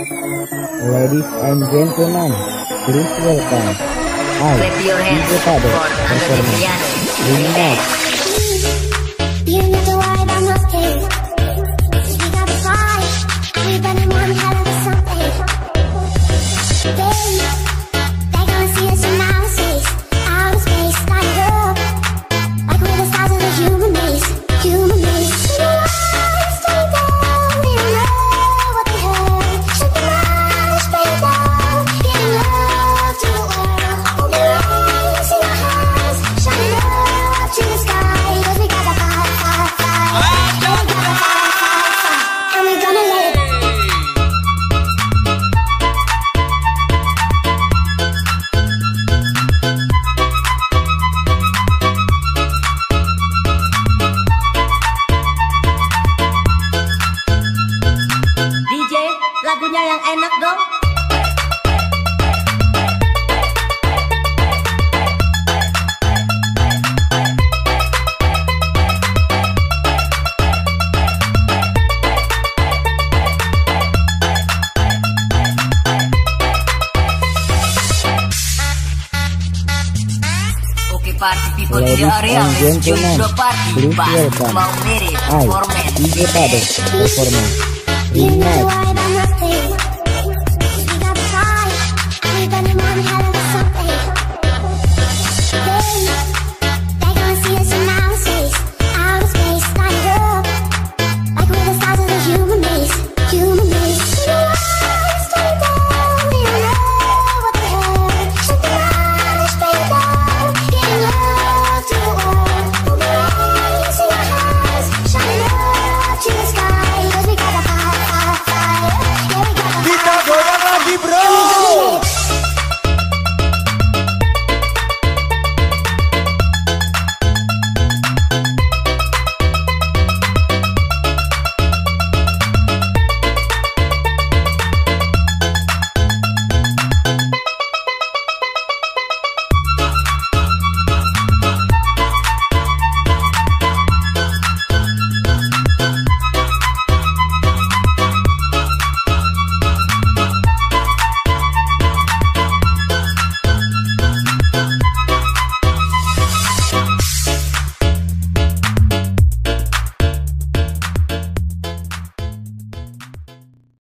Ladies and gentlemen, please welcome I, Clap your hands DJ Tado, for Andre performance Piano. Remix. You know the word I'm not scared. We got the fight. We burning one hell of a something. They gonna see us in outer space. Outer space, light up. Like we're the stars of the human race. Human race. Straight down, we don't know what they heard. Shut the mind, straight down. Giving love to the world. Open your eyes in our hearts. Shining up to the sky. 'Cause we got the fire, fire, fire. We got the fire, fire, fire. And we're gonna let it. DJ, lagunya yang enak dong. Oke, party people in the Ladies area, and let's join gentlemen, the party. please Bas, welcome mau mirip, I, format, DJ Tado, performance You know the Remix. word I'm not scared. We got the fight. We burning one hell